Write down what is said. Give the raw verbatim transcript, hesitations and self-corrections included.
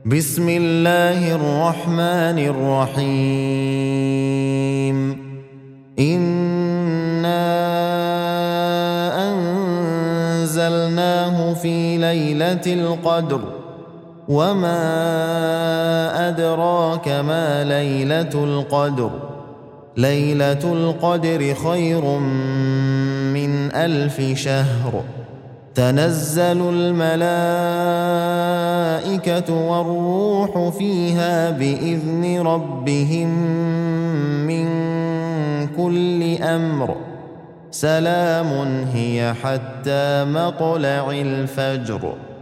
بسم الله الرحمن الرحيم إنا أنزلناه في ليلة القدر وما أدراك ما ليلة القدر ليلة القدر خير من ألف شهر تنزل الملائكة والروح فيها بإذن ربهم من كل أمر سلام هي حتى مطلع الفجر.